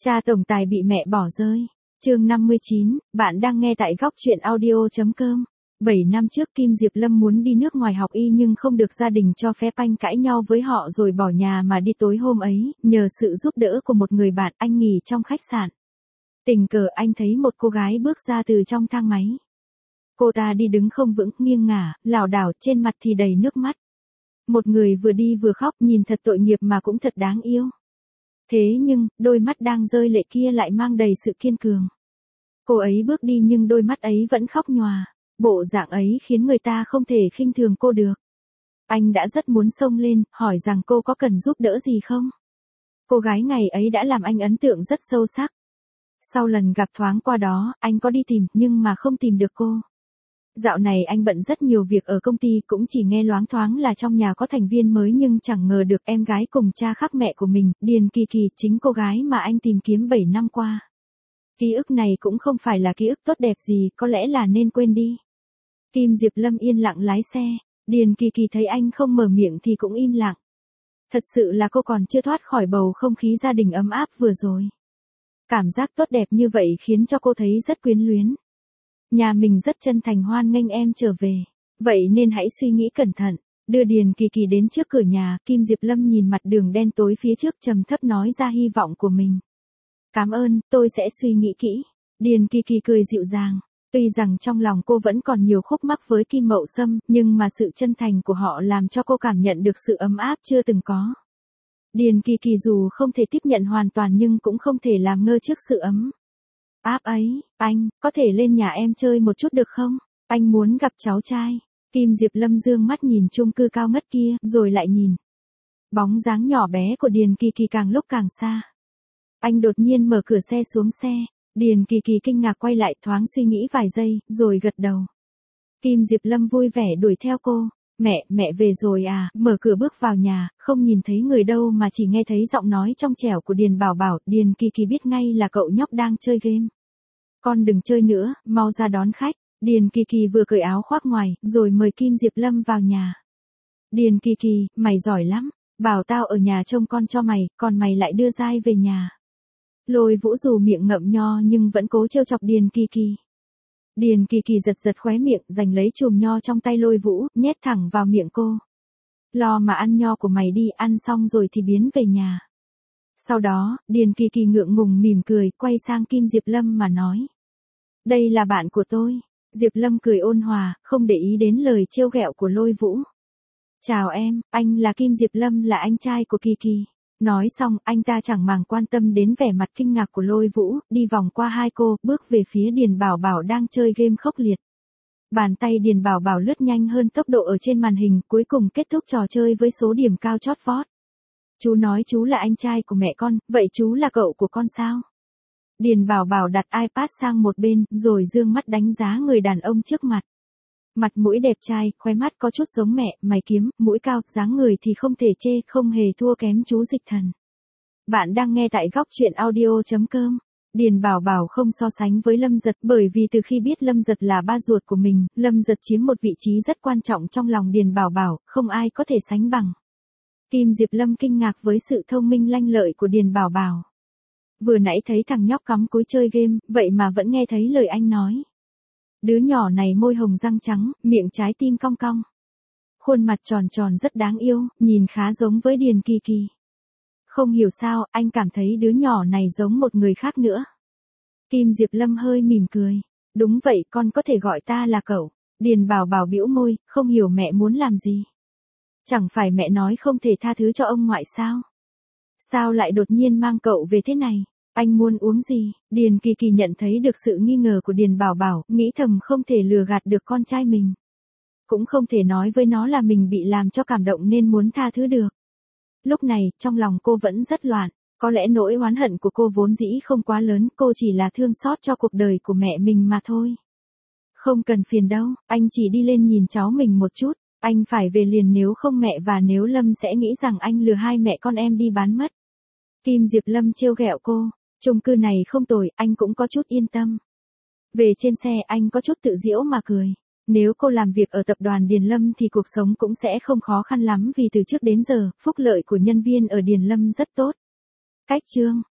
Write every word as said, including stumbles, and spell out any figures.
Cha tổng tài bị mẹ bỏ rơi. Chương năm mươi chín, bạn đang nghe tại góc truyện audio chấm com. bảy năm trước Kim Diệp Lâm muốn đi nước ngoài học y nhưng không được gia đình cho phép, anh cãi nhau với họ rồi bỏ nhà mà đi. Tối hôm ấy, nhờ sự giúp đỡ của một người bạn, anh nghỉ trong khách sạn. Tình cờ anh thấy một cô gái bước ra từ trong thang máy. Cô ta đi đứng không vững, nghiêng ngả, lảo đảo, trên mặt thì đầy nước mắt. Một người vừa đi vừa khóc, nhìn thật tội nghiệp mà cũng thật đáng yêu. Thế nhưng, đôi mắt đang rơi lệ kia lại mang đầy sự kiên cường. Cô ấy bước đi nhưng đôi mắt ấy vẫn khóc nhòa. Bộ dạng ấy khiến người ta không thể khinh thường cô được. Anh đã rất muốn xông lên, hỏi rằng cô có cần giúp đỡ gì không? Cô gái ngày ấy đã làm anh ấn tượng rất sâu sắc. Sau lần gặp thoáng qua đó, anh có đi tìm, nhưng mà không tìm được cô. Dạo này anh bận rất nhiều việc ở công ty, cũng chỉ nghe loáng thoáng là trong nhà có thành viên mới, nhưng chẳng ngờ được em gái cùng cha khác mẹ của mình, Điền Kỳ Kỳ, chính cô gái mà anh tìm kiếm bảy năm qua. Ký ức này cũng không phải là ký ức tốt đẹp gì, có lẽ là nên quên đi. Kim Diệp Lâm yên lặng lái xe, Điền Kỳ Kỳ thấy anh không mở miệng thì cũng im lặng. Thật sự là cô còn chưa thoát khỏi bầu không khí gia đình ấm áp vừa rồi. Cảm giác tốt đẹp như vậy khiến cho cô thấy rất quyến luyến. Nhà mình rất chân thành hoan nghênh em trở về, vậy nên hãy suy nghĩ cẩn thận. Đưa Điền Kỳ Kỳ đến trước cửa nhà, Kim Diệp Lâm nhìn mặt đường đen tối phía trước trầm thấp nói ra hy vọng của mình. Cảm ơn, tôi sẽ suy nghĩ kỹ. Điền Kỳ Kỳ cười dịu dàng. Tuy rằng trong lòng cô vẫn còn nhiều khúc mắc với Kim Mậu Sâm, nhưng mà sự chân thành của họ làm cho cô cảm nhận được sự ấm áp chưa từng có. Điền Kỳ Kỳ dù không thể tiếp nhận hoàn toàn nhưng cũng không thể làm ngơ trước sự ấm áp ấy. Anh, có thể lên nhà em chơi một chút được không? Anh muốn gặp cháu trai. Kim Diệp Lâm dương mắt nhìn chung cư cao ngất kia, rồi lại nhìn. Bóng dáng nhỏ bé của Điền Kỳ Kỳ càng lúc càng xa. Anh đột nhiên mở cửa xe xuống xe. Điền Kỳ Kỳ kinh ngạc quay lại, thoáng suy nghĩ vài giây, rồi gật đầu. Kim Diệp Lâm vui vẻ đuổi theo cô. Mẹ, mẹ về rồi à? Mở cửa bước vào nhà, không nhìn thấy người đâu mà chỉ nghe thấy giọng nói trong trẻo của Điền Bảo Bảo. Điền Kỳ Kỳ biết ngay là cậu nhóc đang chơi game. Con đừng chơi nữa, mau ra đón khách. Điền Kỳ Kỳ vừa cởi áo khoác ngoài, rồi mời Kim Diệp Lâm vào nhà. Điền Kỳ Kỳ, mày giỏi lắm. Bảo tao ở nhà trông con cho mày, còn mày lại đưa dai về nhà. Lôi Vũ dù miệng ngậm nho nhưng vẫn cố trêu chọc Điền Kỳ Kỳ. Điền Kỳ Kỳ giật giật khóe miệng, giành lấy chùm nho trong tay Lôi Vũ, nhét thẳng vào miệng cô. Lo mà ăn nho của mày đi, ăn xong rồi thì biến về nhà. Sau đó, Điền Kỳ Kỳ ngượng ngùng mỉm cười, quay sang Kim Diệp Lâm mà nói. Đây là bạn của tôi. Diệp Lâm cười ôn hòa, không để ý đến lời trêu ghẹo của Lôi Vũ. Chào em, anh là Kim Diệp Lâm, là anh trai của Kỳ Kỳ. Nói xong, anh ta chẳng màng quan tâm đến vẻ mặt kinh ngạc của Lôi Vũ, đi vòng qua hai cô, bước về phía Điền Bảo Bảo đang chơi game khốc liệt. Bàn tay Điền Bảo Bảo lướt nhanh hơn tốc độ ở trên màn hình, cuối cùng kết thúc trò chơi với số điểm cao chót vót. Chú nói chú là anh trai của mẹ con, vậy chú là cậu của con sao? Điền Bảo Bảo đặt iPad sang một bên, rồi dương mắt đánh giá người đàn ông trước mặt. Mặt mũi đẹp trai, khóe mắt có chút giống mẹ, mày kiếm, mũi cao, dáng người thì không thể chê, không hề thua kém chú Dịch Thần. Bạn đang nghe tại góc truyện audio chấm com. Điền Bảo Bảo không so sánh với Lâm Giật, bởi vì từ khi biết Lâm Giật là ba ruột của mình, Lâm Giật chiếm một vị trí rất quan trọng trong lòng Điền Bảo Bảo, không ai có thể sánh bằng. Kim Diệp Lâm kinh ngạc với sự thông minh lanh lợi của Điền Bảo Bảo. Vừa nãy thấy thằng nhóc cắm cúi chơi game, vậy mà vẫn nghe thấy lời anh nói. Đứa nhỏ này môi hồng răng trắng, miệng trái tim cong cong. Khuôn mặt tròn tròn rất đáng yêu, nhìn khá giống với Điền Kỳ Kỳ. Không hiểu sao, anh cảm thấy đứa nhỏ này giống một người khác nữa. Kim Diệp Lâm hơi mỉm cười. Đúng vậy, con có thể gọi ta là cậu. Điền Bảo Bảo bĩu môi, không hiểu mẹ muốn làm gì. Chẳng phải mẹ nói không thể tha thứ cho ông ngoại sao? Sao lại đột nhiên mang cậu về thế này? Anh muốn uống gì? Điền Kỳ Kỳ nhận thấy được sự nghi ngờ của Điền Bảo Bảo, nghĩ thầm không thể lừa gạt được con trai mình. Cũng không thể nói với nó là mình bị làm cho cảm động nên muốn tha thứ được. Lúc này, trong lòng cô vẫn rất loạn, có lẽ nỗi oán hận của cô vốn dĩ không quá lớn, cô chỉ là thương xót cho cuộc đời của mẹ mình mà thôi. Không cần phiền đâu, anh chỉ đi lên nhìn cháu mình một chút, anh phải về liền nếu không mẹ và nếu Lâm sẽ nghĩ rằng anh lừa hai mẹ con em đi bán mất. Kim Diệp Lâm trêu ghẹo cô. Chung cư này không tồi, anh cũng có chút yên tâm. Về trên xe anh có chút tự giễu mà cười. Nếu cô làm việc ở tập đoàn Điền Lâm thì cuộc sống cũng sẽ không khó khăn lắm vì từ trước đến giờ, phúc lợi của nhân viên ở Điền Lâm rất tốt. Cách chương